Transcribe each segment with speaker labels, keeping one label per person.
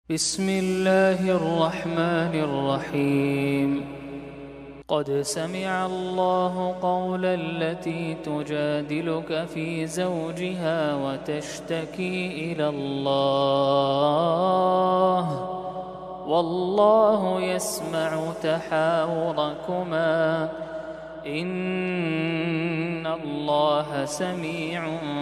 Speaker 1: بسم الله الرحمن الرحيم. قد سمع الله قول التي تجادلك في زوجها وتشتكي إلى الله والله يسمع تحاوركما إن الله سميع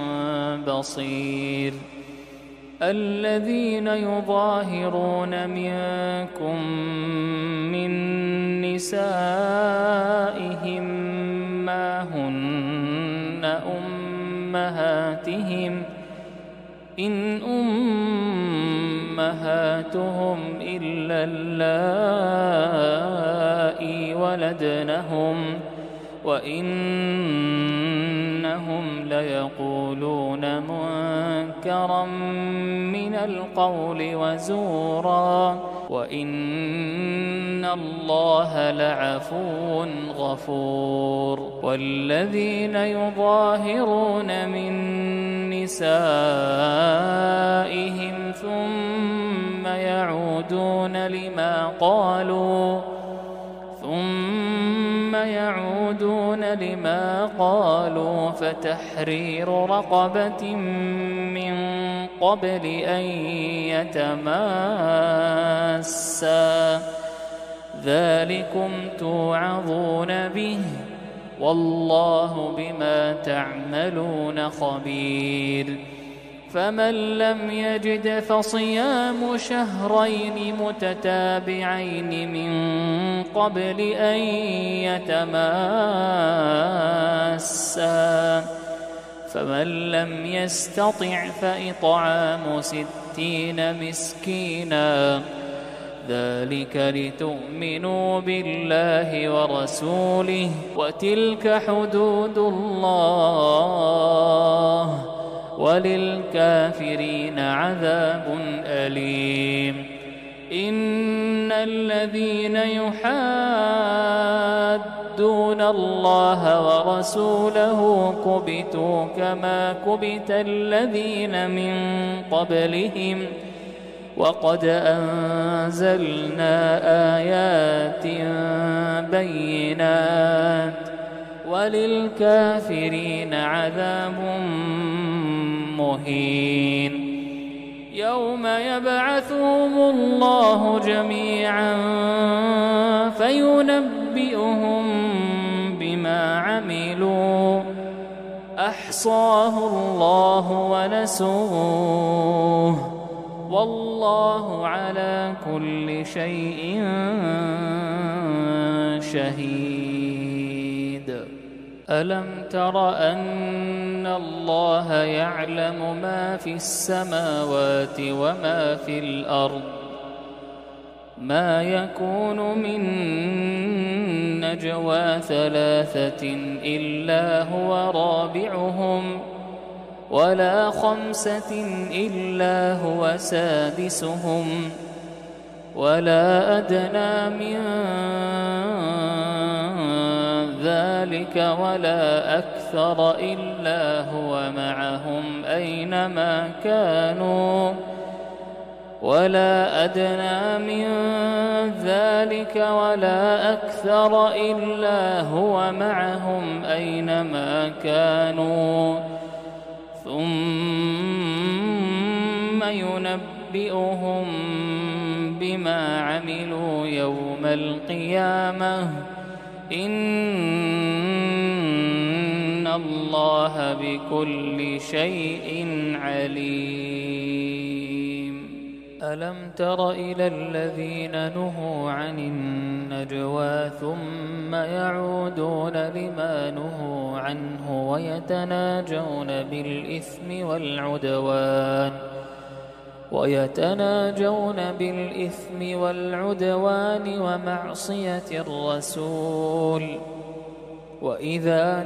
Speaker 1: بصير. الذين يظاهرون منكم من نسائهم ما هن أمهاتهم إن أمهاتهم إلا اللائي ولدنهم وإنهم ليقولون منكرا من القول وزورا وإن الله لعفو غفور. والذين يظاهرون من نسائهم ثم يعودون لما قالوا فتحرير رقبة من قبل أن يتماسا ذلكم توعظون به والله بما تعملون خبير. فمن لم يجد فصيام شهرين متتابعين من قبل أن يتماسا فمن لم يستطع فإطعام 60 مسكينا ذلك لتؤمنوا بالله ورسوله وتلك حدود الله وللكافرين عذاب أليم. إن الذين يحادون الله ورسوله كبتوا كما كبت الذين من قبلهم وقد أنزلنا آيات بينات وللكافرين عذاب مهين. يوم يبعثهم الله جميعا فينبئهم بما عملوا أحصاه الله ونسوه والله على كل شيء شهيد. ألم تر أن الله يعلم ما في السماوات وما في الأرض ما يكون من نجوى 3 إلا هو رابعهم ولا 5 إلا هو سادسهم ولا أدنى من ذلك ولا أكثر إلا هو معهم أينما كانوا ولا أدنى من ذلك ولا أكثر إلا هو معهم أينما كانوا ثم ينبئهم بما عملوا يوم القيامة إن الله بكل شيء عليم. ألم تر إلى الذين نهوا عن النجوى ثم يعودون لما نهوا عنه ويتناجون بالإثم والعدوان ومعصية الرسول وإذا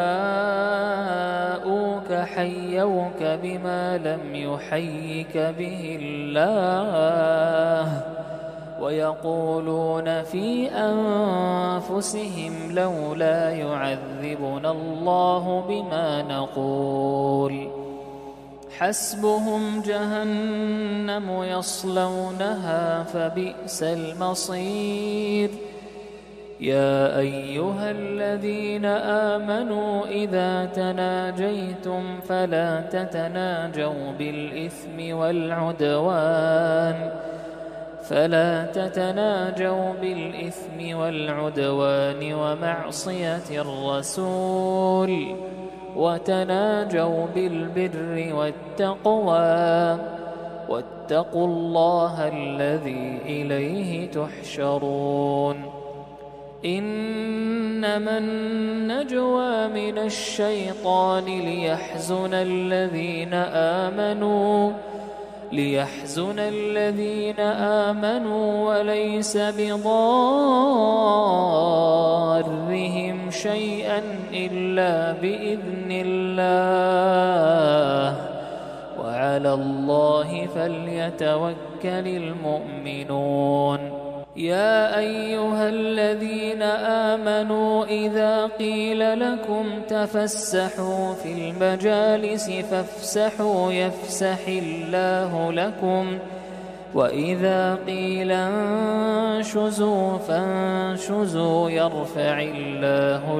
Speaker 1: جاءوك حيوك بما لم يحيك به الله ويقولون في أنفسهم لولا يعذبنا الله بما نقول حسبهم جهنم يصلونها فبئس المصير. يا أيها الذين آمنوا إذا تناجيتم فلا تتناجوا بالإثم والعدوان ومعصية الرسول، وتناجوا بالبر والتقوى، واتقوا الله الذي إليه تحشرون. إنما النجوى من الشيطان ليحزن الذين آمنوا وليس بضارهم شيئا إلا بإذن الله، وعلى الله فليتوكل المؤمنون. يا أيها الذين آمنوا إذا قيل لكم تفسحوا في المجالس فافسحوا يفسح الله لكم، وإذا قيل انشزوا فانشزوا يرفع الله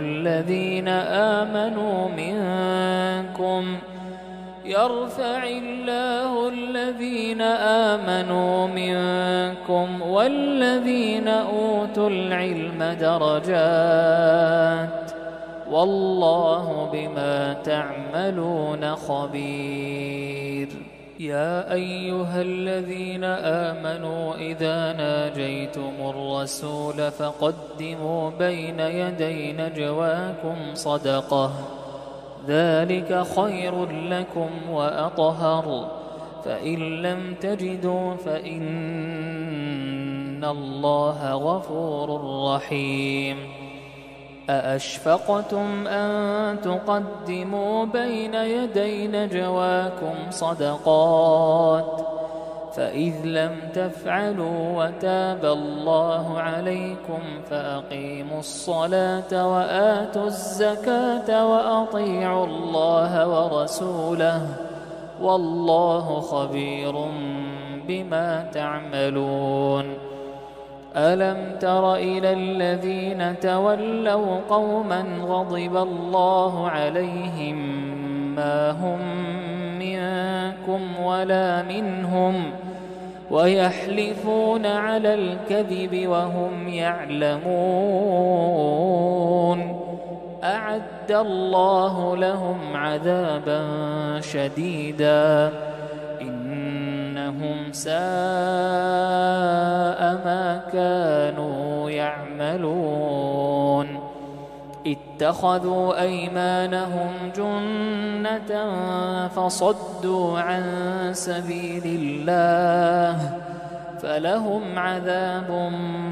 Speaker 1: الذين آمنوا منكم والذين أوتوا العلم درجات، والله بما تعملون خبير. يا أيها الذين آمنوا إذا ناجيتم الرسول فقدموا بين يدي نجواكم صدقة، ذلك خير لكم وأطهر، فإن لم تجدوا فإن الله غفور رحيم. أأشفقتم أن تقدموا بين يدي نجواكم صدقات، فإذ لم تفعلوا وتاب الله عليكم فأقيموا الصلاة وآتوا الزكاة وأطيعوا الله ورسوله، والله خبير بما تعملون. ألم تر إلى الذين تولوا قوما غضب الله عليهم ما هم منكم ولا منهم ويحلفون على الكذب وهم يعلمون، أعد الله لهم عذابا شديدا، إنهم ساء ما كانوا يعملون. اتخذوا أيمانهم جنة فصدوا عن سبيل الله، فلهم عذاب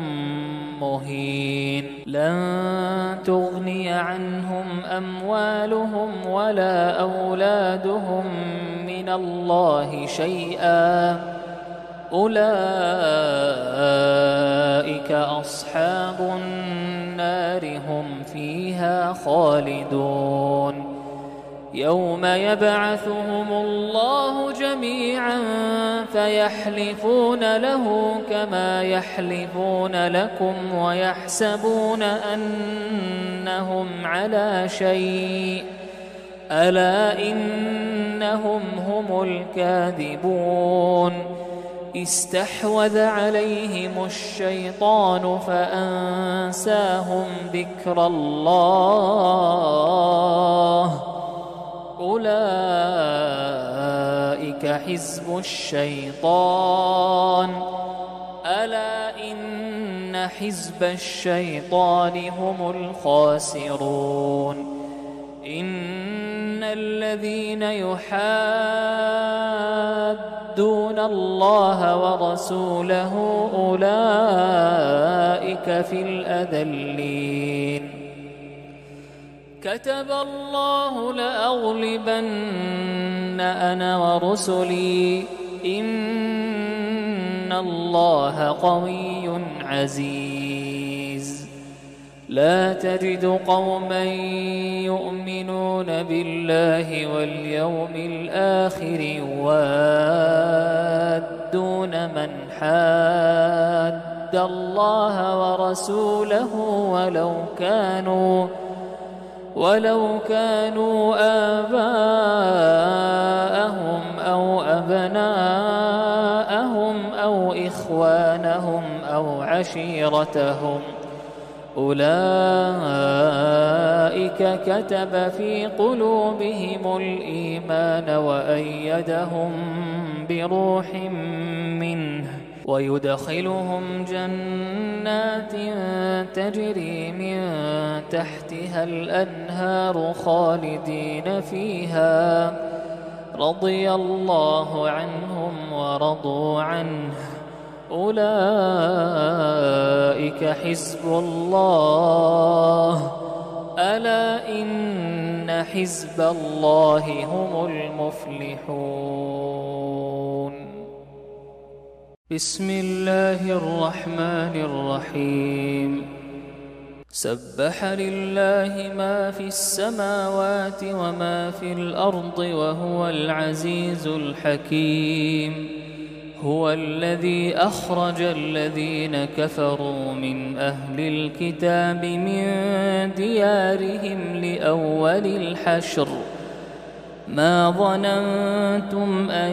Speaker 1: مهين. لن تغني عنهم أموالهم ولا أولادهم من الله شيئا، أولئك أصحاب النار هم فيها خالدون. يوم يبعثهم الله جميعا فيحلفون له كما يحلفون لكم ويحسبون أنهم على شيء، ألا إنهم هم الكاذبون. استحوذ عليهم الشيطان فأنساهم ذكر الله، أولئك حزب الشيطان، ألا إن حزب الشيطان هم الخاسرون. إن الذين يحادون الله ورسوله أولئك في الأذلين. كتب الله لأغلبن أنا ورسلي، إن الله قوي عزيز. لا تجد قوما يؤمنون بالله واليوم الآخر يوادون من حاد الله ورسوله ولو كانوا آباءهم أو أبناءهم أو إخوانهم أو عشيرتهم أولئك كتب في قلوبهم الإيمان وأيدهم بروح منه ويدخلهم جنات تجري من تحتها الأنهار خالدين فيها رضي الله عنهم ورضوا عنه أولئك حزب الله ألا إن حزب الله هم المفلحون. بسم الله الرحمن الرحيم. سبح لله ما في السماوات وما في الأرض وهو العزيز الحكيم. هو الذي أخرج الذين كفروا من أهل الكتاب من ديارهم لأول الحشر ما ظننتم أن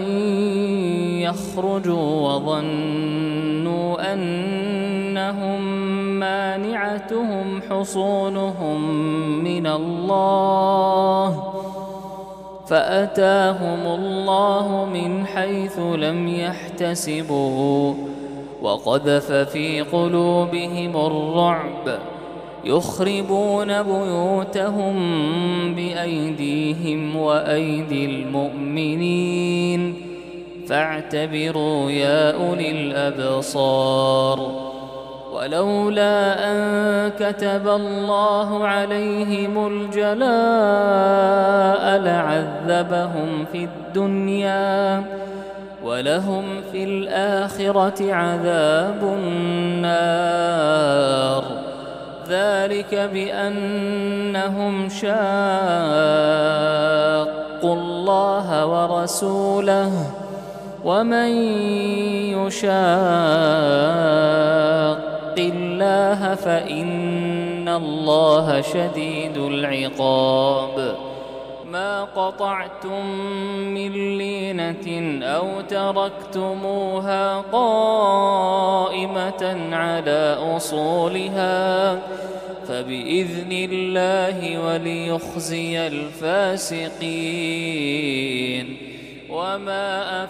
Speaker 1: يخرجوا وظنوا أنهم مانعتهم حصونهم من الله فأتاهم الله من حيث لم يحتسبوا وقذف في قلوبهم الرعب يخربون بيوتهم بأيديهم وأيدي المؤمنين فاعتبروا يا أولي الأبصار. ولولا أن كتب الله عليهم الجلاء لعذبهم في الدنيا ولهم في الآخرة عذاب النار ذلك بأنهم شاقوا الله ورسوله ومن يشاق الله فإن الله شديد العقاب. ما قطعتم من لينة أو تركتموها قائمة على أصولها فبإذن الله وليخزي الفاسقين. وما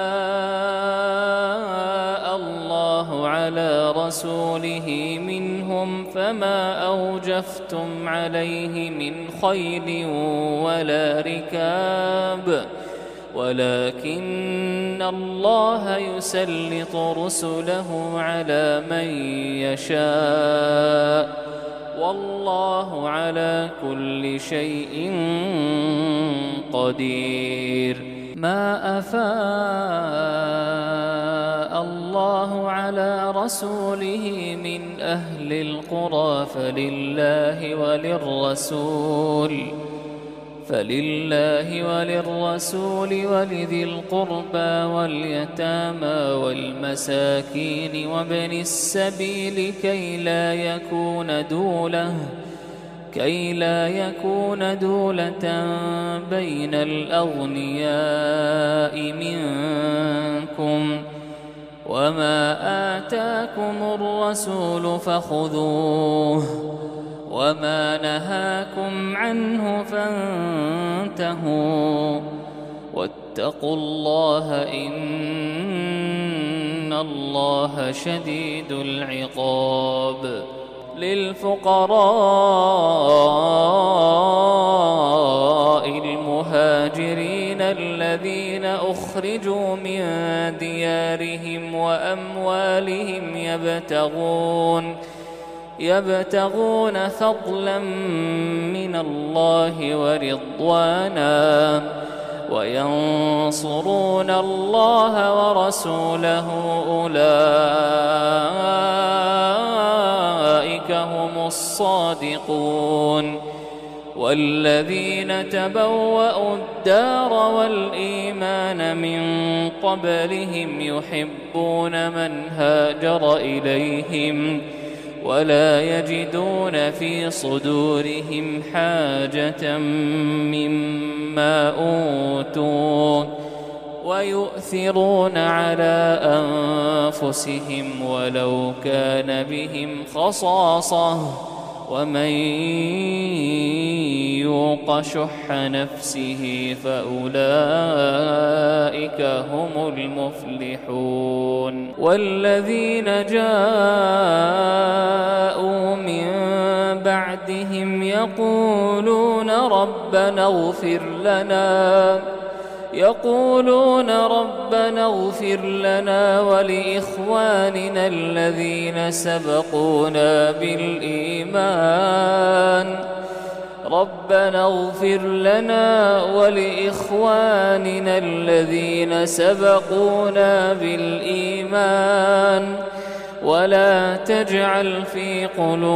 Speaker 1: أفاء الله على رسوله منهم فما أوجفتم عليه من خيل ولا ركاب ولكن الله يسلط رسله على من يشاء والله على كل شيء قدير. ما أفاء الله على رسوله من أهل القرى فلله وللرسول ولذي القربى واليتامى والمساكين وابن السبيل كي لا يكون دولة بين الأغنياء منكم وما آتاكم الرسول فخذوه وما نهاكم عنه فانتهوا واتقوا الله إن الله شديد العقاب. للفقراء المهاجرين الذين أخرجوا من ديارهم وأموالهم يبتغون فضلا من الله ورضوانا وينصرون الله ورسوله أولئك هم الصادقون. الصادقون والذين تبوأوا الدار والإيمان من قبلهم يحبون من هاجر إليهم ولا يجدون في صدورهم حاجة مما أوتوا ويؤثرون على أنفسهم ولو كان بهم خصاصة ومن يوق شح نفسه فأولئك هم المفلحون والذين جاءوا من بعدهم يقولون ربنا اغفر لنا ولإخواننا الذين سبقونا بالإيمان ولا تجعل في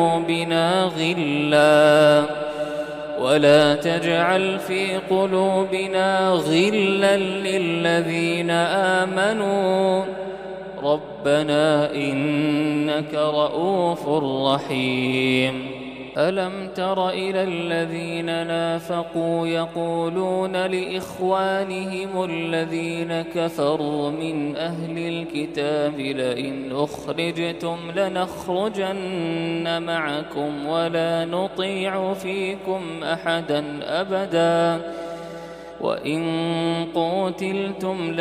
Speaker 1: قلوبنا غلا للذين آمنوا ربنا إنك رؤوف رحيم. ألم تر إلى الذين نافقوا يقولون لإخوانهم الذين كفروا من أهل الكتاب لئن أخرجتم لنخرجن معكم ولا نطيع فيكم أحدا أبدا وإن قوتلتم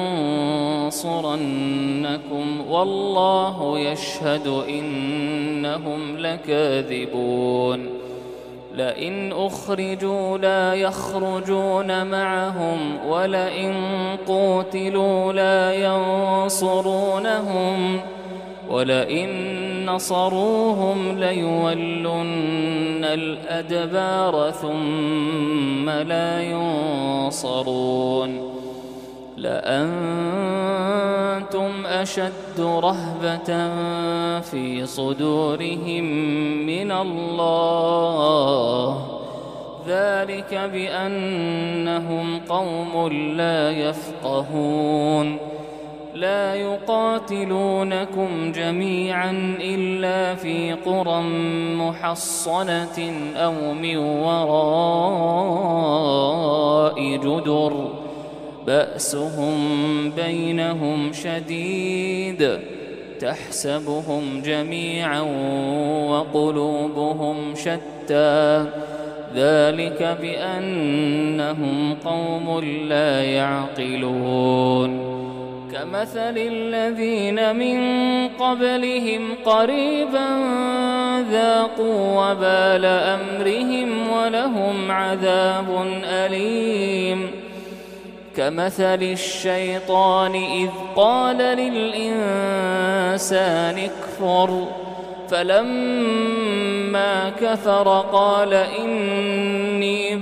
Speaker 1: لننصرنكم والله يشهد إنهم لكاذبون. لئن أخرجوا لا يخرجون معهم ولئن قوتلوا لا ينصرونهم ولئن نصروهم ليولن الأدبار ثم لا ينصرون. لأنتم أشد رهبة في صدورهم من الله ذلك بأنهم قوم لا يفقهون. لا يقاتلونكم جميعا إلا في قرى محصنة أو من وراء جدر بأسهم بينهم شديد تحسبهم جميعا وقلوبهم شتى ذلك بأنهم قوم لا يعقلون. كمثل الذين من قبلهم قريبا ذاقوا وبال أمرهم ولهم عذاب أليم. كمثل الشيطان إذ قال للإنسان اكفر فلما كفر قال إني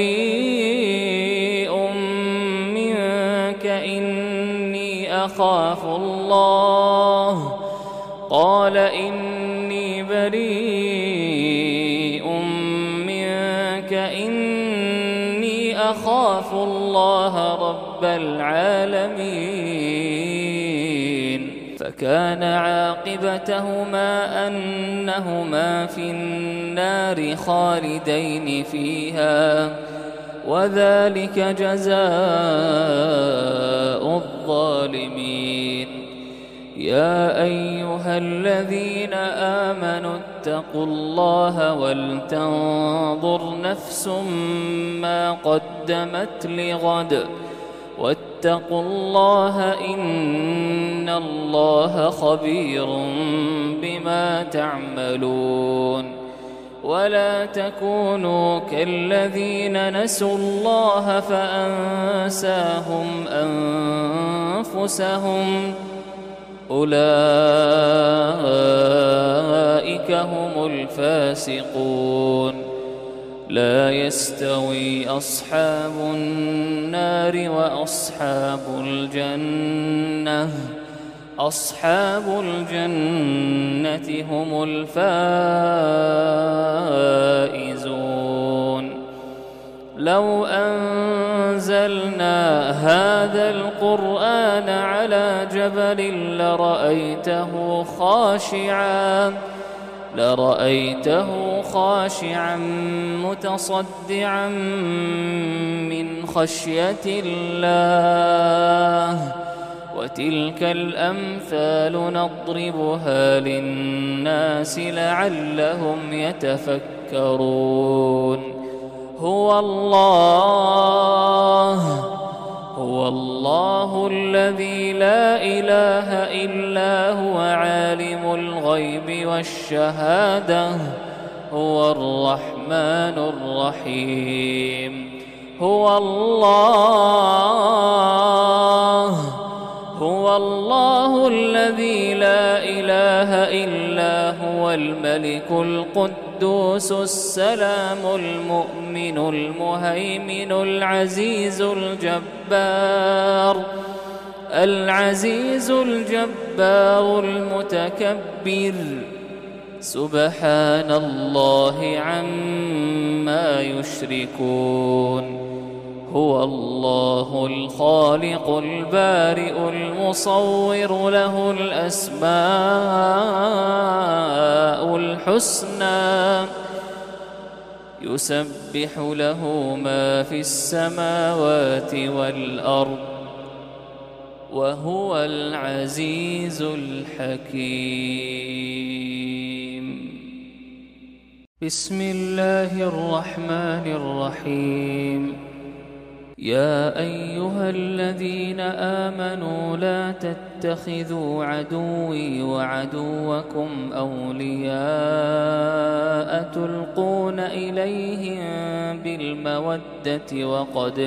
Speaker 1: بريء منك إني أخاف الله رب العالمين. فكان عاقبتهما أنهما في النار خالدين فيها وذلك جزاء الظالمين. يا أيها الذين آمنوا اتقوا الله ولتنظر نفس ما قدمت لغد واتقوا الله إن الله خبير بما تعملون. ولا تكونوا كالذين نسوا الله فأنساهم أنفسهم أولئك هم الفاسقون. لا يستوي أصحاب النار وأصحاب الجنة أصحاب الجنة هم الفائزون. لو أنزلنا هذا القرآن على جبل لرأيته خاشعا متصدعا من خشية الله. وتلك الأمثال نضربها للناس لعلهم يتفكرون. هو الله الذي لا إله إلا هو عالم الغيب والشهادة. هو الرحمن الرحيم. هو الله الذي لا إله إلا هو الملك القدوس السلام المؤمن المهيمن العزيز الجبار المتكبر. سبحان الله عما يشركون. هو الله الخالق البارئ المصور له الأسماء الحسنى. يسبح له ما في السماوات والأرض وهو العزيز الحكيم. بسم الله الرحمن الرحيم. يا أيها الذين آمنوا لا تتخذوا عدوي وعدوكم أولياء تلقون إليهم بالمودة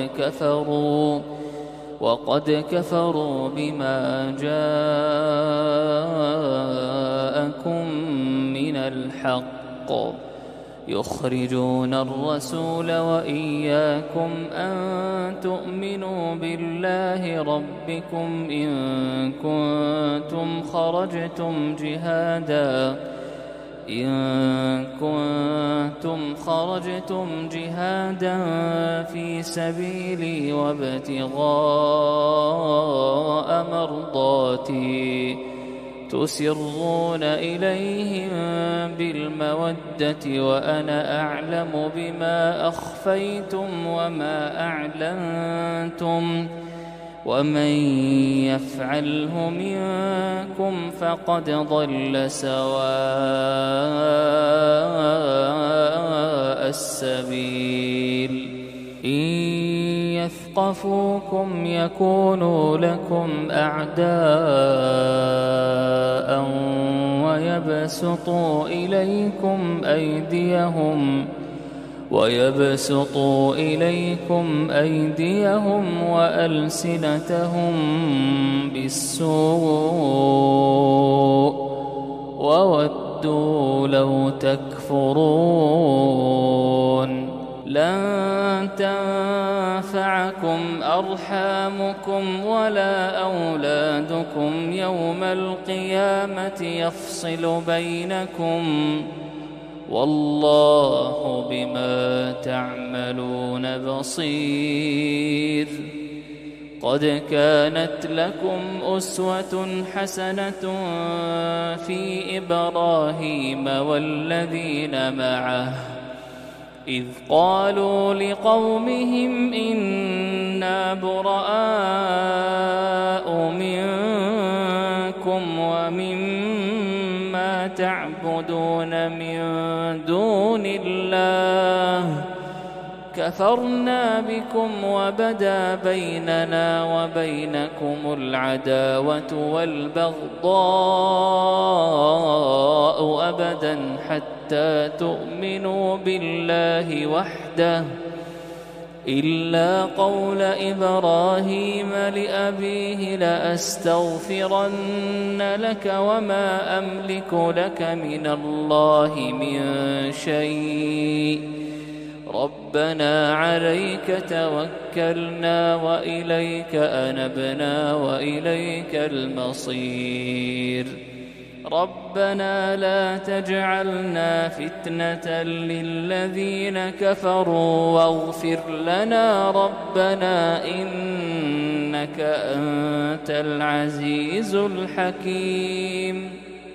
Speaker 1: وقد كفروا بما جاءكم من الحق يخرجون الرسول وإياكم أن تؤمنوا بالله ربكم إن كنتم خرجتم جهادا في سبيلي وابتغاء مرضاتي تسرون إليهم بالمودة وأنا أعلم بما أخفيتم وما أعلنتم ومن يفعله منكم فقد ضل سواء السبيل. إن يثقفوكم يكونوا لكم أعداء ويبسطوا إليكم أيديهم وألسنتهم بالسوء وودوا لو تكفرون. لن تنفعكم أرحامكم ولا أولادكم يوم القيامة يفصل بينكم والله بما تعملون بصير. قد كانت لكم أسوة حسنة في إبراهيم والذين معه إذ قالوا لقومهم إنا براء منكم ومما تعبدون من دون الله كفرنا بكم وبدا بيننا وبينكم العداوة والبغضاء أبدا حتى تؤمنوا بالله وحده إلا قول إبراهيم لأبيه لأستغفرن لك وما أملك لك من الله من شيء ربنا عليك توكلنا وإليك أنبنا وإليك المصير ربنا لا تجعلنا فتنة للذين كفروا واغفر لنا ربنا إنك أنت العزيز الحكيم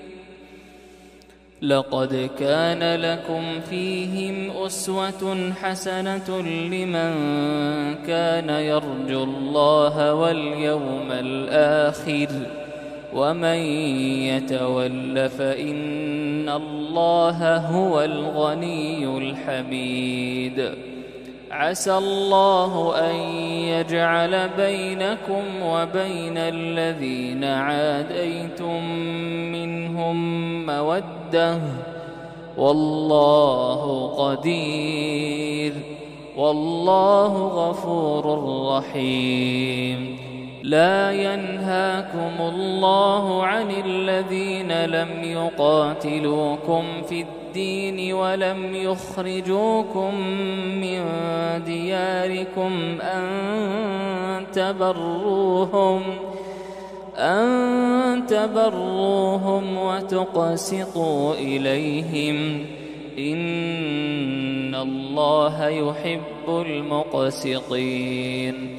Speaker 1: لقد كان لكم فيهم أسوة حسنة لمن كان يرجو الله واليوم الآخر ومن يتول فإن الله هو الغني الحميد عسى الله أن يجعل بينكم وبين الذين عاديتم منهم مودة والله قدير والله غفور رحيم لا ينهاكم الله عن الذين لم يقاتلوكم في الدين ولم يخرجوكم من دياركم أن تبروهم وتقسطوا إليهم إن الله يحب المقسطين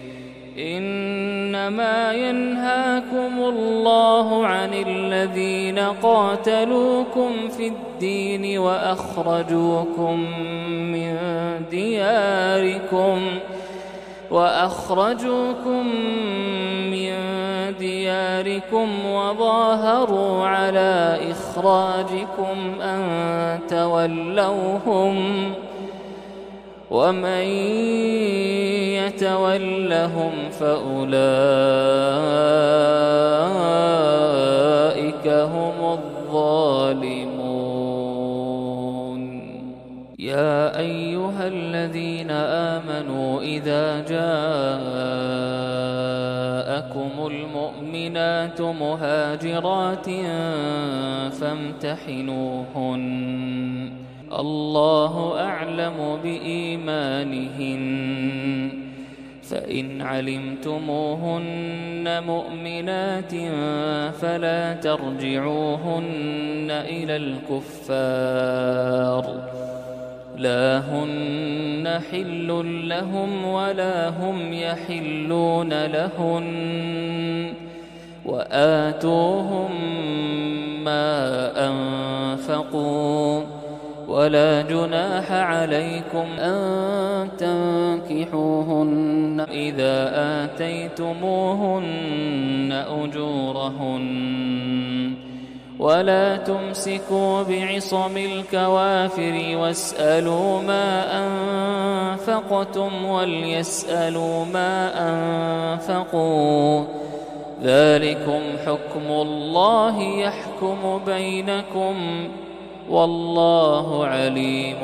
Speaker 1: إنما ينهاكم الله عن الذين قاتلوكم في الدين وأخرجوكم من دياركم وظاهروا على إخراجكم أن تولوهم ومن يتولهم فأولئك هم الظالمون يا أيها الذين آمنوا إذا جاءكم المؤمنات مهاجرات فامتحنوهن الله أعلم بإيمانهن فإن علمتموهن مؤمنات فلا ترجعوهن إلى الكفار لا هن حل لهم ولا هم يحلون لهن وآتوهم ما أنفقوا ولا جناح عليكم أن تنكحوهن إذا آتيتموهن أجورهن ولا تمسكوا بعصم الكوافر واسألوا ما أنفقتم وليسألوا ما أنفقوا ذلكم حكم الله يحكم بينكم والله عليم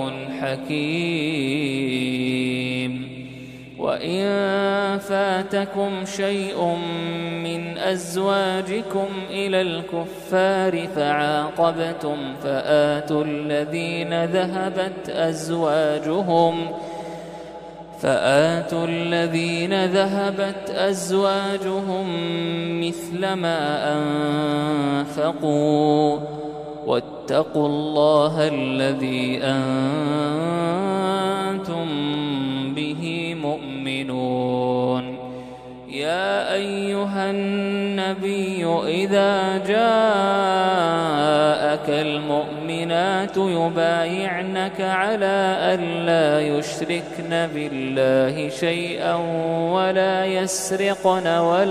Speaker 1: حكيم وإن فاتكم شيء من أزواجكم إلى الكفار فعاقبتم فآتوا الذين ذهبت أزواجهم مثل ما أنفقوا واتقوا الله الذي أنتم به مؤمنون يا أيها النبي إذا جاءك المؤمنات يبايعنك على ألا يشركن بالله شيئا ولا يسرقن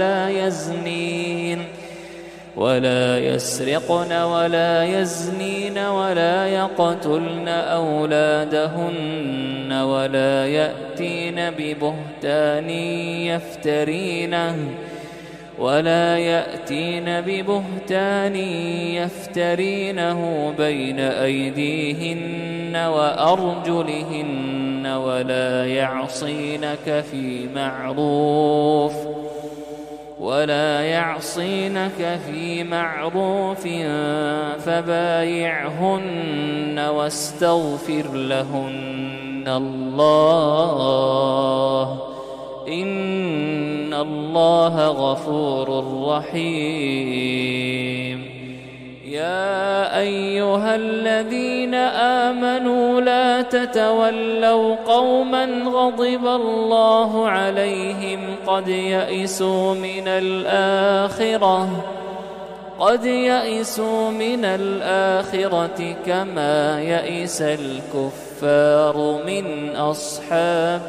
Speaker 1: ولا يزنين ولا يقتلن أولادهن ولا يأتين ببهتان يفترينه بين أيديهن وأرجلهن ولا يعصينك في معروف فبايعهن واستغفر لهن إن الله غفور رحيم. يا أيها الذين آمنوا لا تتولوا قوما غضب الله عليهم قد يئسوا من الآخرة كما يئس الكفار من أصحاب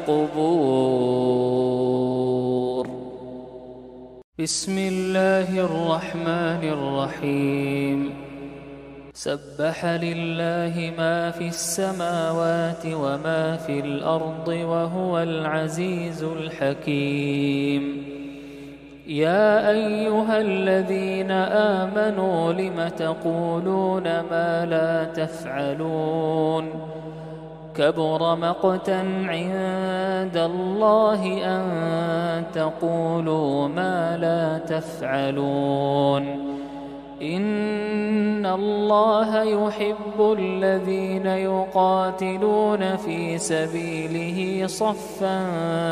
Speaker 1: القبور. بسم الله الرحمن الرحيم. سبح لله ما في السماوات وما في الأرض وهو العزيز الحكيم. يا أيها الذين آمنوا لم تقولون ما لا تفعلون؟ كبر مقتا عند الله أن تقولوا ما لا تفعلون. إن الله يحب الذين يقاتلون في سبيله صفا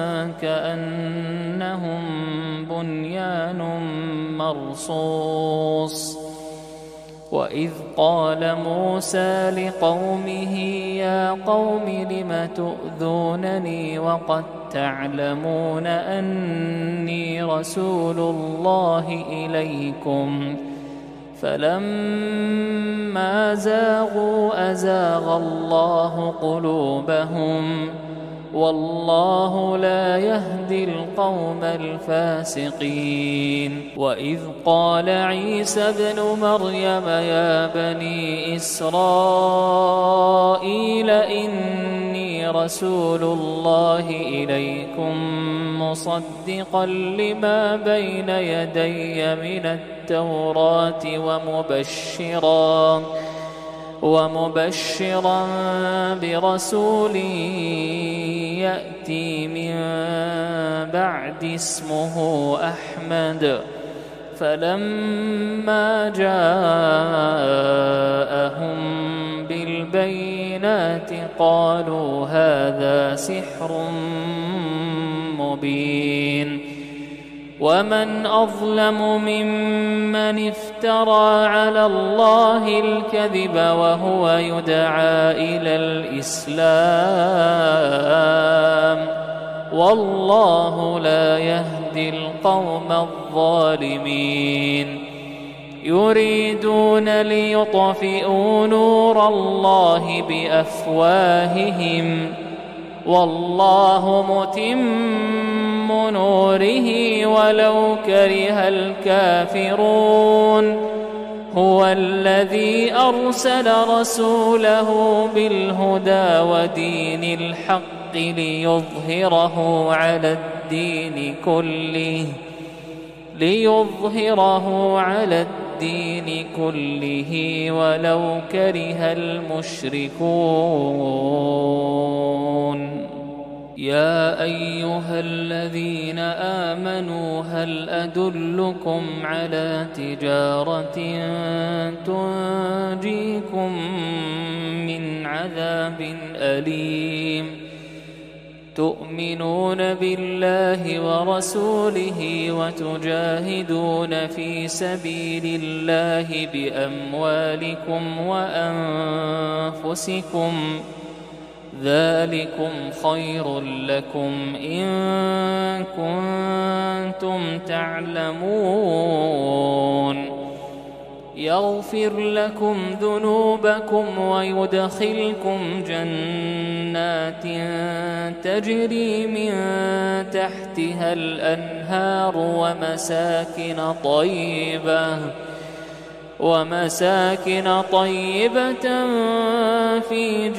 Speaker 1: كأنهم بنيان مرصوص. وإذ قال موسى لقومه يا قوم لم تؤذونني وقد تعلمون أني رسول الله إليكم فلما زاغوا أزاغ الله قلوبهم والله لا يهدي القوم الفاسقين. وإذ قال عيسى ابن مريم يا بني إسرائيل إني رسول الله إليكم مصدقا لما بين يدي من التوراة ومبشرا برسول يأتي من بعد اسمه أحمد. فلما جاءهم بالبينات قالوا هذا سحر مبين. ومن أظلم ممن افترى على الله الكذب وهو يدعى إلى الإسلام والله لا يهدي القوم الظالمين. يريدون ليطفئوا نور الله بأفواههم والله متم نوره ولو كره الكافرون. هو الذي أرسل رسوله بالهدى ودين الحق ليظهره على الدين كله ولو كره المشركون. يا أيها الذين آمنوا هل أدلكم على تجارة تنجيكم من عذاب أليم؟ تؤمنون بالله ورسوله وتجاهدون في سبيل الله بأموالكم وأنفسكم ذلكم خير لكم إن كنتم تعلمون. يغفر لكم ذنوبكم ويدخلكم جنات تجري من تحتها الأنهار ومساكن طيبة في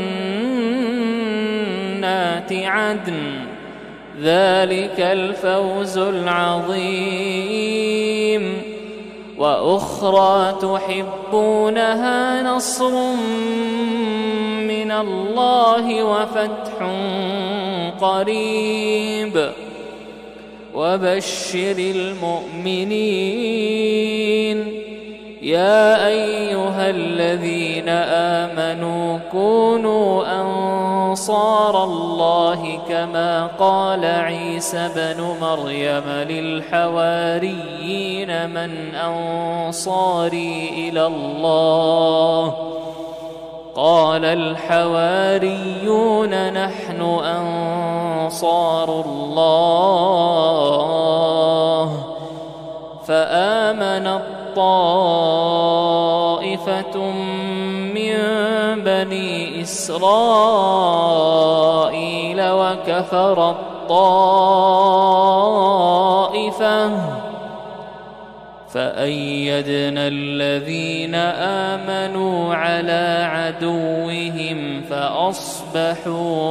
Speaker 1: جنات عدن ذلك الفوز العظيم. وأخرى تحبونها نصر من الله وفتح قريب وبشر المؤمنين. يا أيها الذين آمنوا كونوا أنصار الله كما قال عيسى بن مريم للحواريين من أنصاري إلى الله قال الحواريون نحن أنصار الله فآمنت طائفة من بني إسرائيل وكفرت طائفة فأيدنا الذين آمنوا على عدوهم فأصبحوا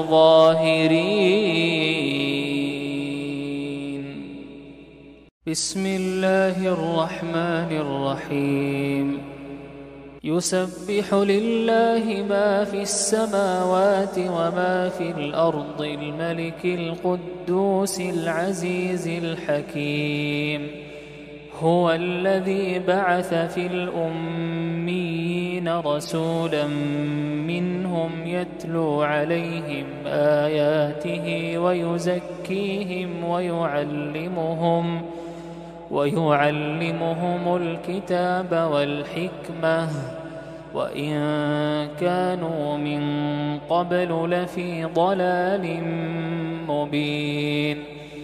Speaker 1: ظاهرين. بسم الله الرحمن الرحيم. يسبح لله ما في السماوات وما في الأرض الملك القدوس العزيز الحكيم. هو الذي بعث في الأميين رسولا منهم يتلو عليهم آياته ويزكيهم ويعلمهم الكتاب والحكمة وإن كانوا من قبل لفي ضلال مبين.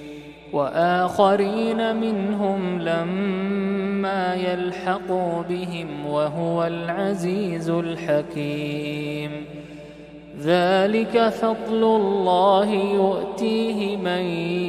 Speaker 1: وآخرين منهم لما يلحقوا بهم وهو العزيز الحكيم. ذلك فضل الله يؤتيه من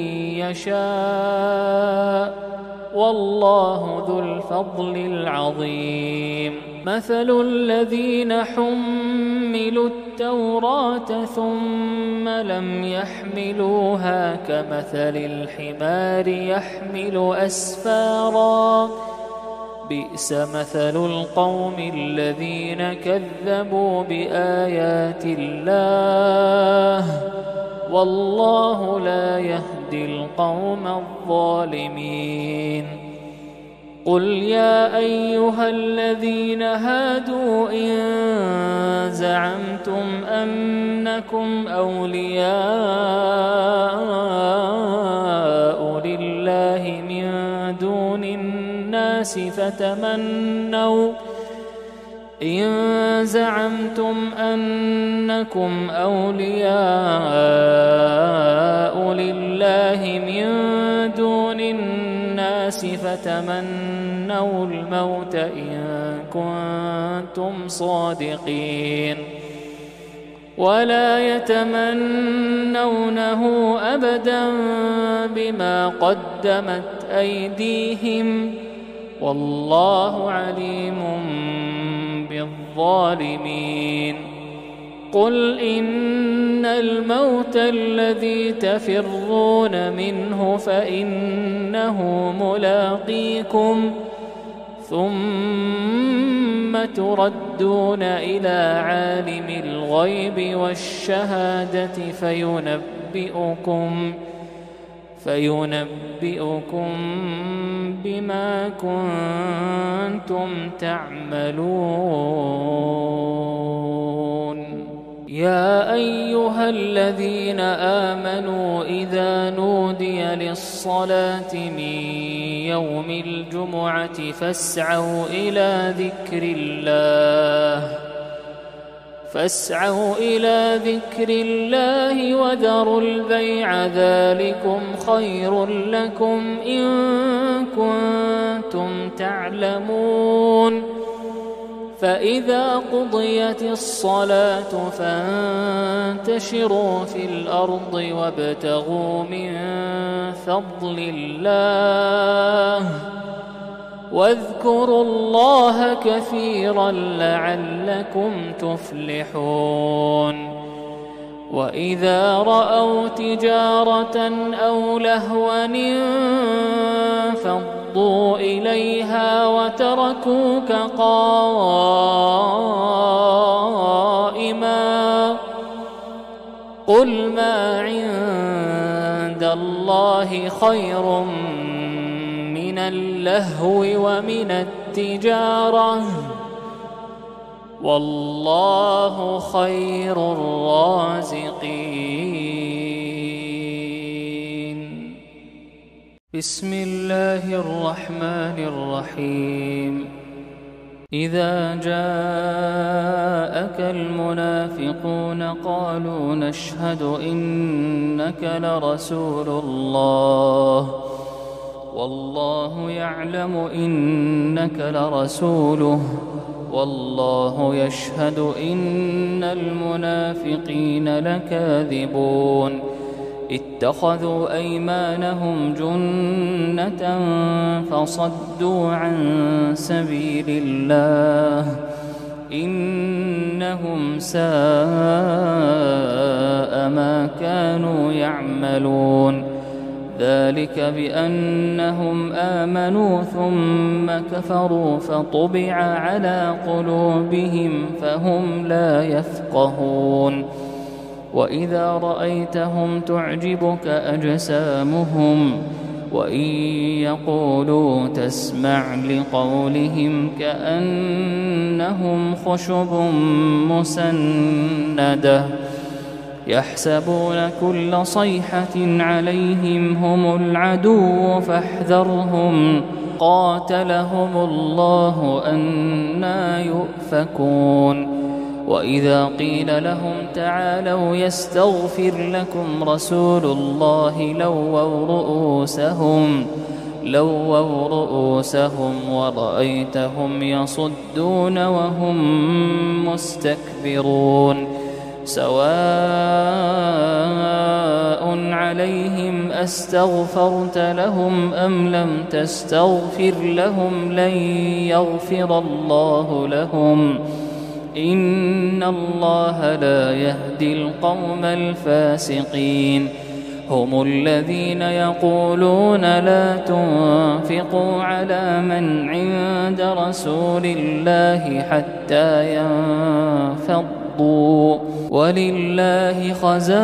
Speaker 1: يشاء والله ذو الفضل العظيم. مثل الذين حملوا التوراة ثم لم يحملوها كمثل الحمار يحمل أسفارا بئس مثل القوم الذين كذبوا بآيات الله والله لا يهدي القوم الظالمين. قل يا أيها الذين هادوا إن زعمتم أنكم أولياء لله من دون الناس فتمنوا الموت إن كنتم صادقين ولا يتمنونه أبدا بما قدمت أيديهم والله عليم بالظالمين. قل إن الموت الذي تفرون منه فإنه ملاقيكم ثم تردون إلى عالم الغيب والشهادة فينبئكم بما كنتم تعملون. يا أيها الذين آمنوا إذا نودي للصلاة من يوم الجمعة فاسعوا إلى ذكر الله وذروا البيع ذلكم خير لكم إن كنتم تعلمون. فإذا قضيت الصلاة فانتشروا في الأرض وابتغوا من فضل الله واذكروا الله كثيرا لعلكم تفلحون. وإذا رأوا تجارة أو لهوا انفضوا إليها وتركوك قائما قل ما عند الله خير من اللهو ومن التجارة والله خير الرازقين. بسم الله الرحمن الرحيم. إذا جاءك المنافقون قالوا نشهد إنك لرسول الله والله يعلم إنك لرسوله والله يشهد إن المنافقين لكاذبون. اتخذوا أيمانهم جنة فصدوا عن سبيل الله إنهم ساء ما كانوا يعملون. ذلك بأنهم آمنوا ثم كفروا فطبع على قلوبهم فهم لا يفقهون. وإذا رأيتهم تعجبك أجسامهم وإن يقولوا تسمع لقولهم كأنهم خشب مسندة يحسبون كل صيحة عليهم هم العدو فاحذرهم قاتلهم الله أنى يؤفكون. وإذا قيل لهم تعالوا يستغفر لكم رسول الله لووا رؤوسهم ورأيتهم يصدون وهم مستكبرون. سواء عليهم أستغفرت لهم أم لم تستغفر لهم لن يغفر الله لهم إن الله لا يهدي القوم الفاسقين. هم الذين يقولون لا تنفقوا على من عند رسول الله حتى ينفضوا ولله خزائن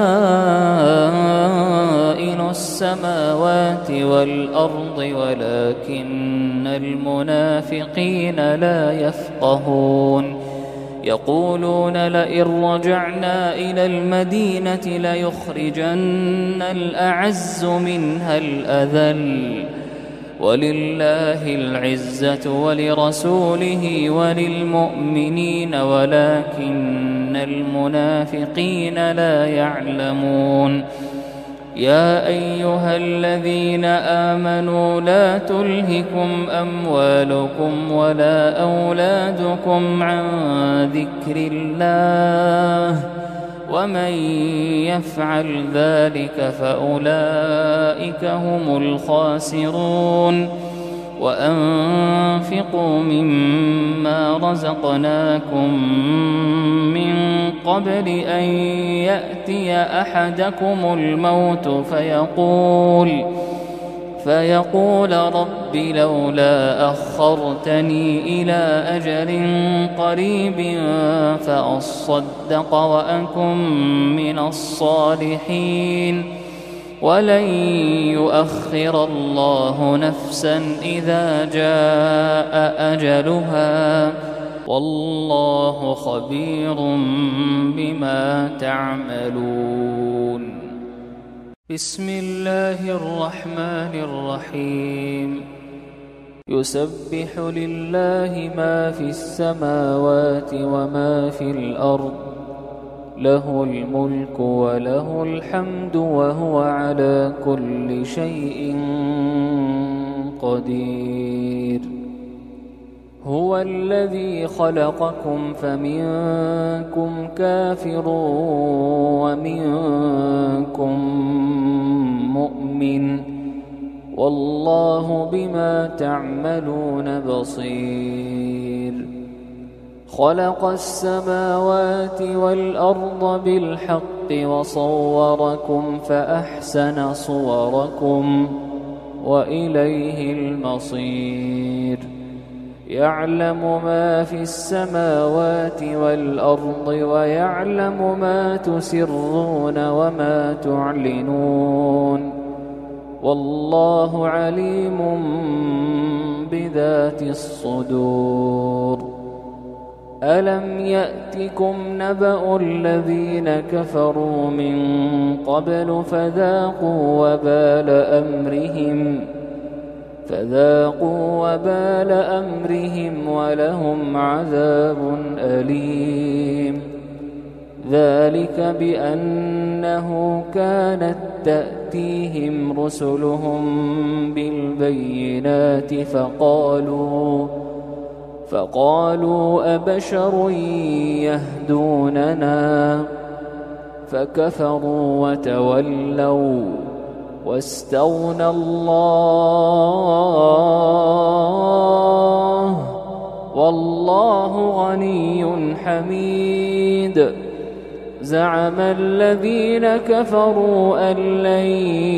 Speaker 1: السماوات والأرض ولكن المنافقين لا يفقهون. يقولون لئن رجعنا إلى المدينة ليخرجن الأعز منها الأذل ولله العزة ولرسوله وللمؤمنين ولكن المنافقين لا يعلمون. يا أيها الذين آمنوا لا تلهكم أموالكم ولا أولادكم عن ذكر الله ومن يفعل ذلك فأولئك هم الخاسرون. وأنفقوا مما رزقناكم من قبل أن يأتي أحدكم الموت فيقول رب لولا أخرتني إلى أجل قريب فأصدق وأكن من الصالحين ولن يؤخر الله نفسا إذا جاء أجلها والله خبير بما تعملون. بسم الله الرحمن الرحيم. يسبح لله ما في السماوات وما في الأرض له الملك وله الحمد وهو على كل شيء قدير. هو الذي خلقكم فمنكم كافر ومنكم مؤمن والله بما تعملون بصير. خلق السماوات والأرض بالحق وصوركم فأحسن صوركم وإليه المصير. يعلم ما في السماوات والأرض ويعلم ما تسرون وما تعلنون والله عليم بذات الصدور. ألم يأتكم نبأ الذين كفروا من قبل فذاقوا وبال أمرهم ولهم عذاب أليم. ذلك بأنه كانت تأتيهم رسلهم بالبينات فقالوا أبشر يهدوننا فكفروا وتولوا واستغنى الله والله غني حميد. زعم الذين كفروا أن لن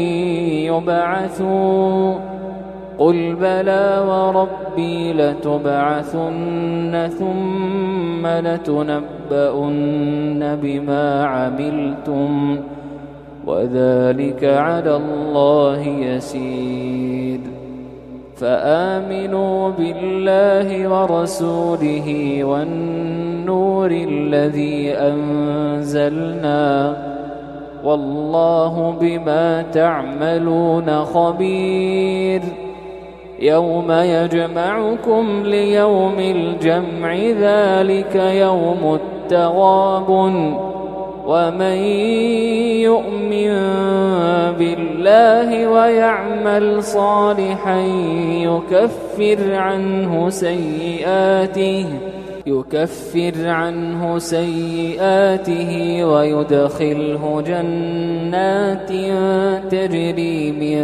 Speaker 1: يبعثوا قل بلى وربي لتبعثن ثم لتنبؤن بما عملتم وذلك على الله يسير. فآمنوا بالله ورسوله والنور الذي أنزلنا والله بما تعملون خبير. يوم يجمعكم ليوم الجمع ذلك يوم التغابن. ومن يؤمن بالله ويعمل صالحا يكفر عنه سيئاته ويدخله جنات تجري من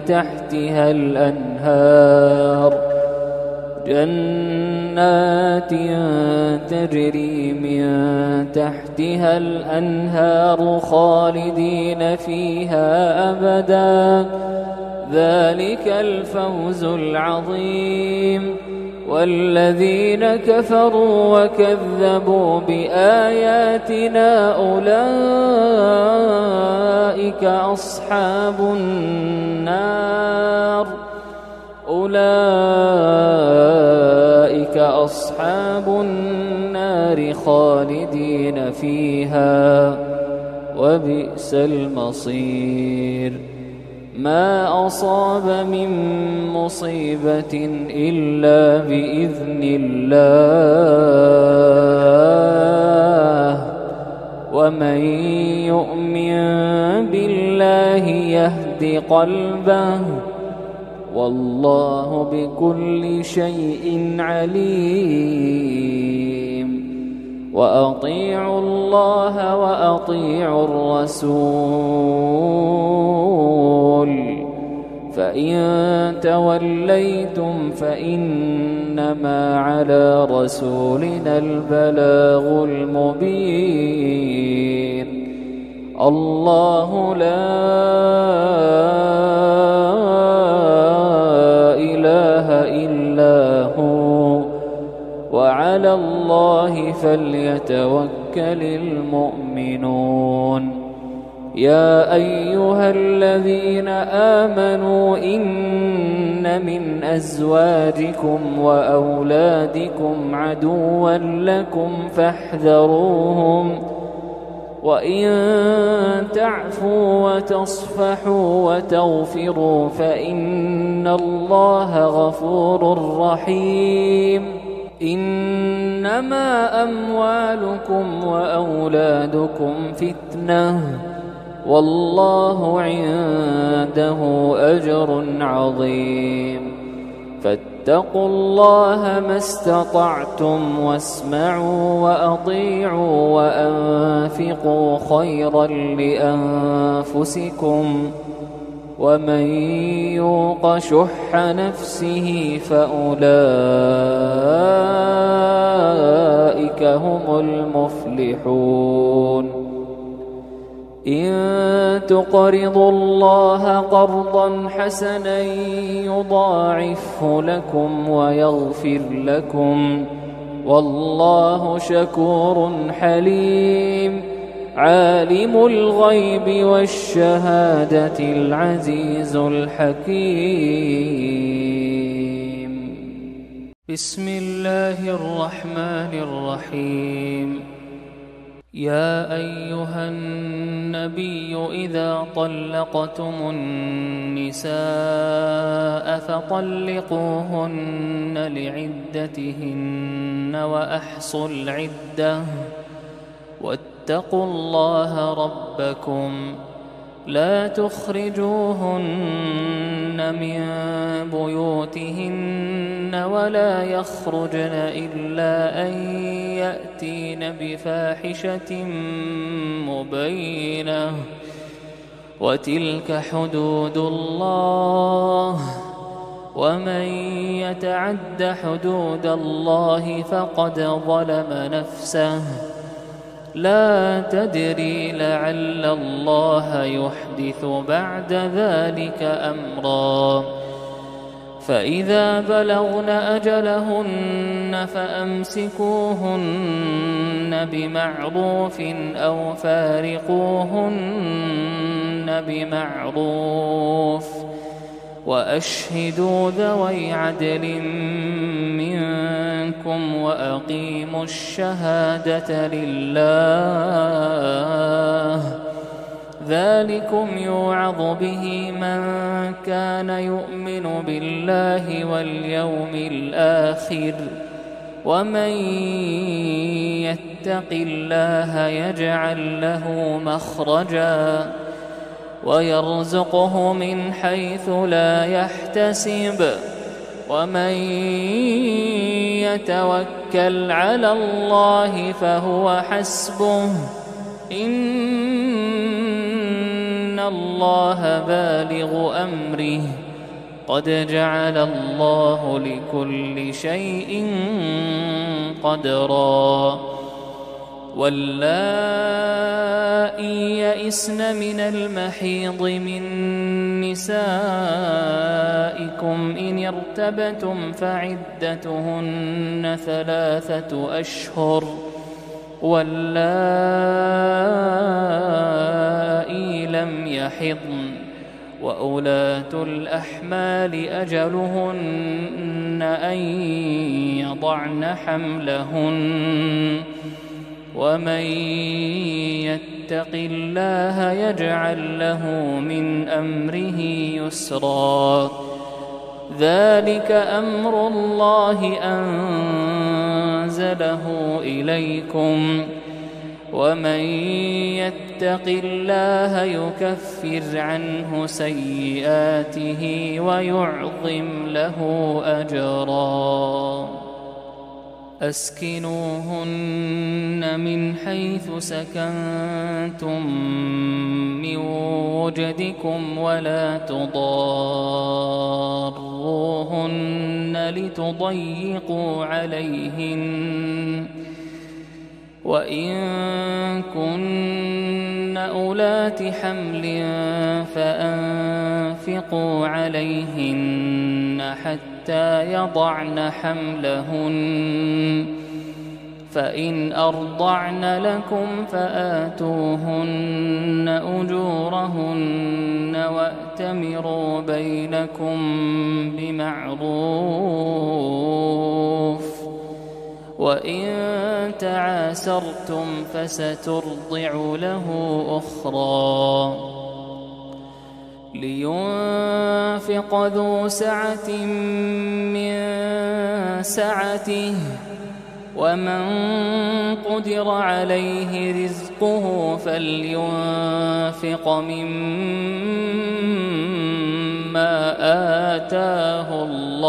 Speaker 1: تحتها الأنهار خالدين فيها أبدا. ذلك الفوز العظيم. والذين كفروا وكذبوا بآياتنا أولئك أصحاب النار خالدين فيها وبئس المصير. ما أصاب من مصيبة إلا بإذن الله ومن يؤمن بالله يهد قلبه والله بكل شيء عليم. وأطيعوا الله وأطيعوا الرسول فإن توليتم فإنما على رسولنا البلاغ المبين. الله لا إله إلا هو وعلى الله فليتوكل المؤمنون. يا أيها الذين آمنوا إن من أزواجكم وأولادكم عدوا لكم فاحذروهم وإن تعفوا وتصفحوا وتغفروا فإن الله غفور رحيم. إنما أموالكم وأولادكم فتنة والله عنده أجر عظيم. فاتقوا الله ما استطعتم واسمعوا وأطيعوا وأنفقوا خيرا لأنفسكم ومن يوق شح نفسه فأولئك هم المفلحون. إن تقرضوا الله قرضا حسنا يضاعفه لكم ويغفر لكم والله شكور حليم. عالم الغيب والشهادة العزيز الحكيم. بسم الله الرحمن الرحيم. يا أيها النبي إذا طلقتم النساء فطلقوهن لعدتهن وأحصوا العدة واتقوا الله ربكم لا تخرجوهن من بيوتهن ولا يخرجن إلا أن يأتين بفاحشة مبينة وتلك حدود الله ومن يتعد حدود الله فقد ظلم نفسه لا تدري لعل الله يحدث بعد ذلك أمرا. فإذا بلغن أجلهن فأمسكوهن بمعروف أو فارقوهن بمعروف وأشهدوا ذوي عدل منكم وأقيموا الشهادة لله ذلكم يوعظ به من كان يؤمن بالله واليوم الآخر ومن يتق الله يجعل له مخرجا ويرزقه من حيث لا يحتسب ومن يتوكل على الله فهو حسبه إن الله بالغ أمره قد جعل الله لكل شيء قدرا. واللائي يئسن من المحيض من نسائكم إن ارتبتم فعدتهن 3 أشهر واللائي لم يحضن وأولاة الأحمال أجلهن أن يضعن حملهن ومن يتق الله يجعل له من أمره يسرا. ذلك أمر الله أنزله إليكم ومن يتق الله يكفر عنه سيئاته ويعظم له أجرا. أسكنوهن من حيث سكنتم من وجدكم ولا تضاروهن لتضيقوا عليهن وإن كن أولات حمل فأنفقوا عليهن حتى يضعن حملهن فإن أرضعن لكم فآتوهن أجورهن وأتمروا بينكم بمعروف وإن تعاسرتم فسترضع له أخرى. لينفق ذو سعة من سعته ومن قدر عليه رزقه فلينفق مما آتاه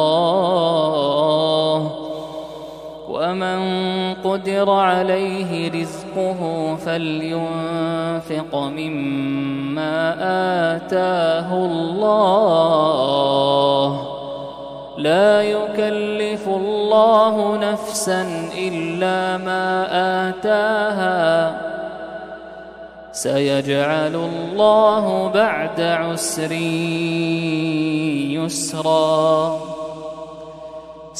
Speaker 1: الله ومن قدر عليه رزقه فلينفق مما آتاه الله لا يكلف الله نفسا إلا ما آتاها سيجعل الله بعد عسر يسرا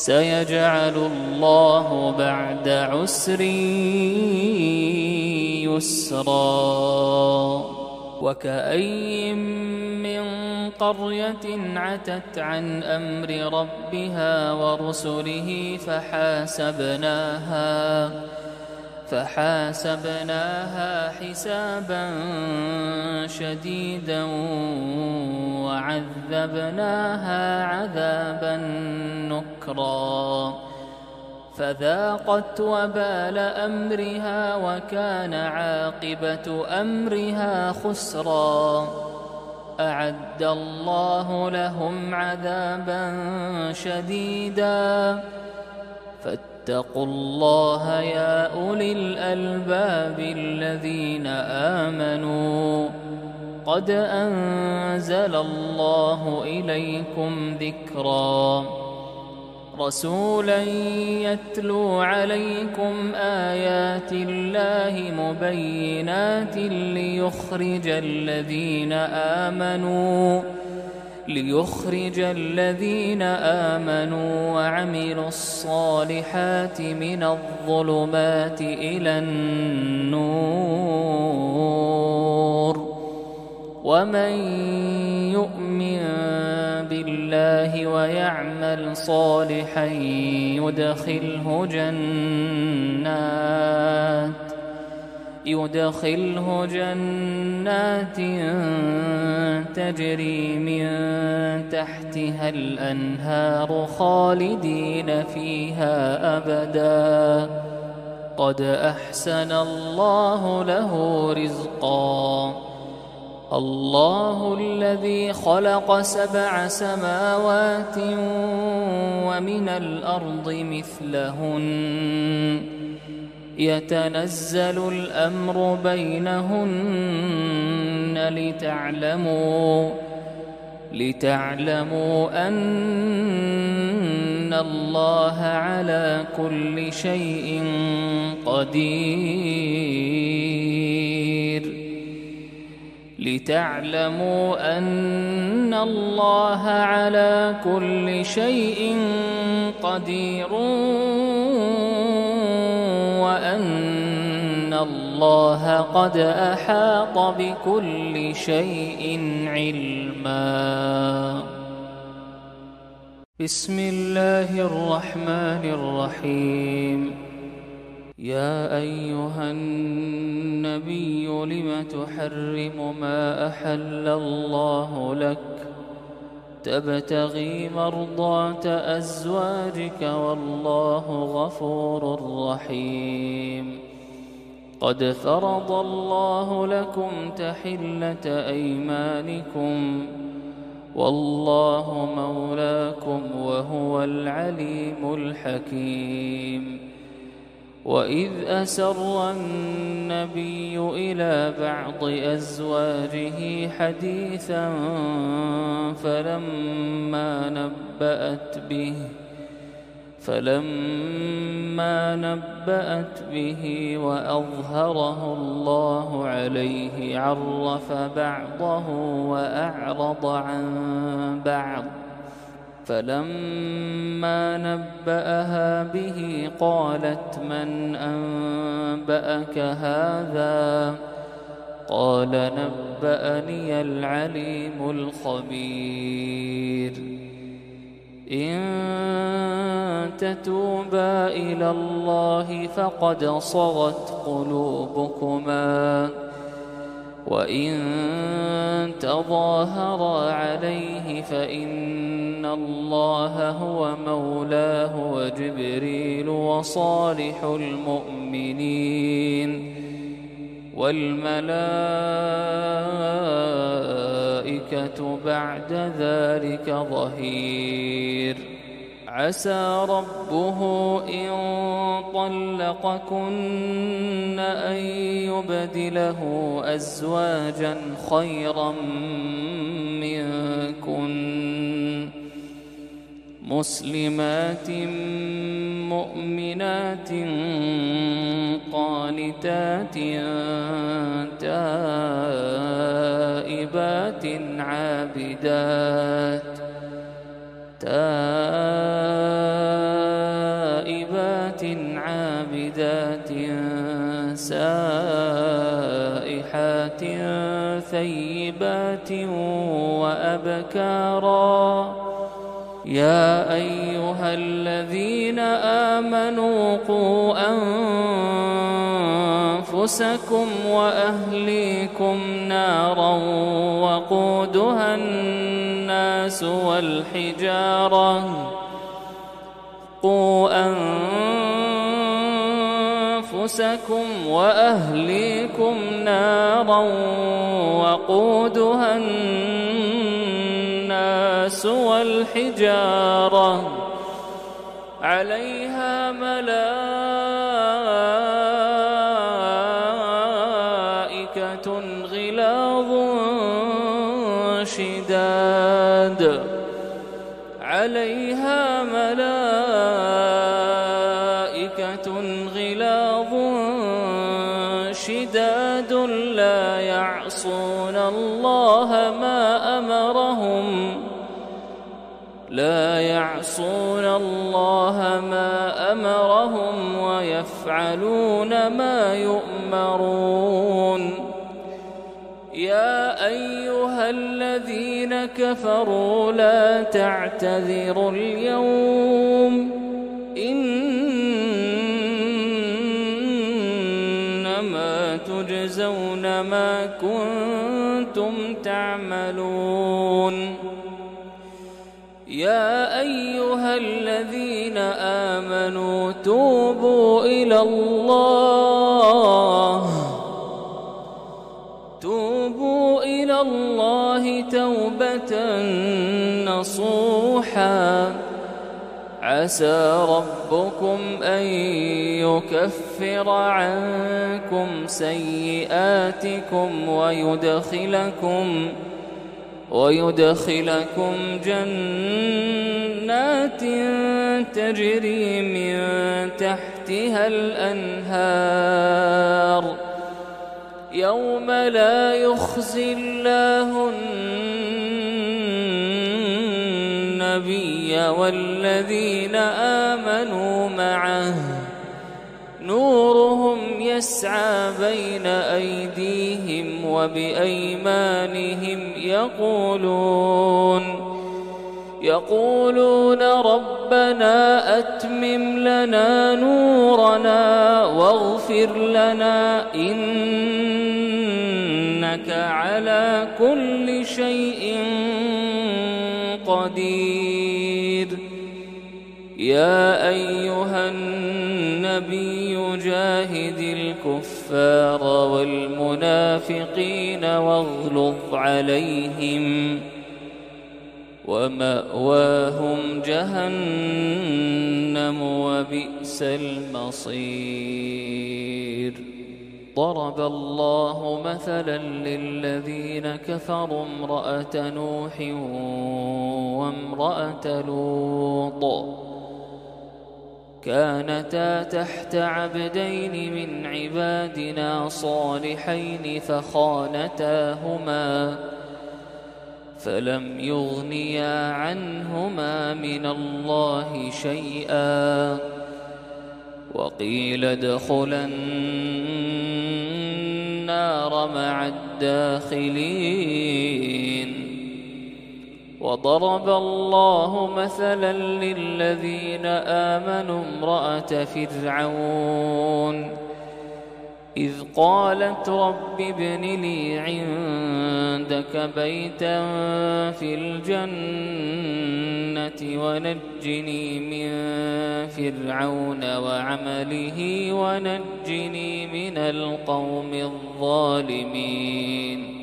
Speaker 1: سيجعل الله بعد عسر يسرا. وكأي من قرية عتت عن أمر ربها ورسله فحاسبناها حسابا شديدا وعذبناها عذابا نكرا فذاقت وبال أمرها وكان عاقبة أمرها خسرا. أعد الله لهم عذابا شديدا فاتقوا الله يا أولي الألباب الذين آمنوا قد أنزل الله إليكم ذكرا رسولا يتلو عليكم آيات الله مبينات ليخرج الذين آمنوا وعملوا الصالحات من الظلمات إلى النور. ومن يؤمن بالله ويعمل صالحا يدخله جنات تجري من تحتها الأنهار خالدين فيها أبدا قد أحسن الله له رزقا. الله الذي خلق 7 سماوات ومن الأرض مثلهن يتنزل الأمر بينهن لتعلموا أن الله على كل شيء قدير وأن الله قد أحاط بكل شيء علما. بسم الله الرحمن الرحيم. يا أيها النبي لم تحرم ما أحل الله لك تبتغي مرضات أزواجك والله غفور رحيم. قد فرض الله لكم تحلة أيمانكم والله مولاكم وهو العليم الحكيم. وإذ أسر النبي إلى بعض أزواجه حديثا فلما نبأت به وأظهره الله عليه عرف بعضه وأعرض عن بعض. فلما نبأها به قالت من أنبأك هذا قال نبأني العليم الخبير. إن تتوبا إلى الله فقد صغت قلوبكما وإن تظاهرا عليه فإن الله هو مولاه وجبريل وصالح المؤمنين والملائكة بعد ذلك ظهير. عسى ربه إن طلقكن أن يبدله أزواجا خيرا منكن مسلمات مؤمنات قانتات تائبات عابدات عابدات سائحات ثيبات وأبكارا يا أيها الذين آمنوا قوا أنفسكم وأهليكم نارا وقودها الناس والحجارة قوا أنفسكم وأهليكم نارا وقودها الناس والحجارة عليها ملائكة غلاظ شداد عليها ملائكة غلاظ شداد لا يعصون الله ما أمرهم ويفعلون ما يؤمرون يا أيها الذين كفروا لا تعتذروا اليوم إنما تجزون ما كنتم تعملون يا أيها الذين آمنوا توبوا إلى الله توبة نصوحا عسى ربكم أن يكفر عنكم سيئاتكم ويدخلكم جنات تجري من تحتها الأنهار يوم لا يخزي الله النبي والذين آمنوا معه نورهم يسعى بين أيديهم وبأيمانهم يقولون ربنا أتمم لنا نورنا واغفر لنا إنك على كل شيء قدير يا أيها النبي جاهد الكفار والمنافقين واغلظ عليهم ومأواهم جهنم وبئس المصير ضرب الله مثلا للذين كفروا امرأة نوح وامرأة لوط كانتا تحت عبدين من عبادنا صالحين فخانتاهما فلم يغنيا عنهما من الله شيئا وقيل ادخلا النار مع الداخلين وضرب الله مثلا للذين آمنوا امرأة فرعون إذ قالت رب ابن لي عندك بيتا في الجنة ونجني من فرعون وعمله ونجني من القوم الظالمين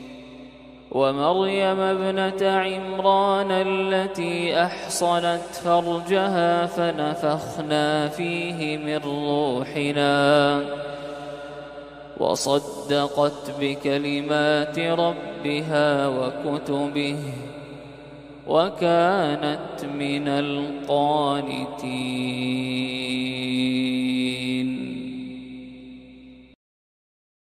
Speaker 1: ومريم ابنة عمران التي أحصنت فرجها فنفخنا فيه من روحنا وصدقت بكلمات ربها وكتبه وكانت من القانتين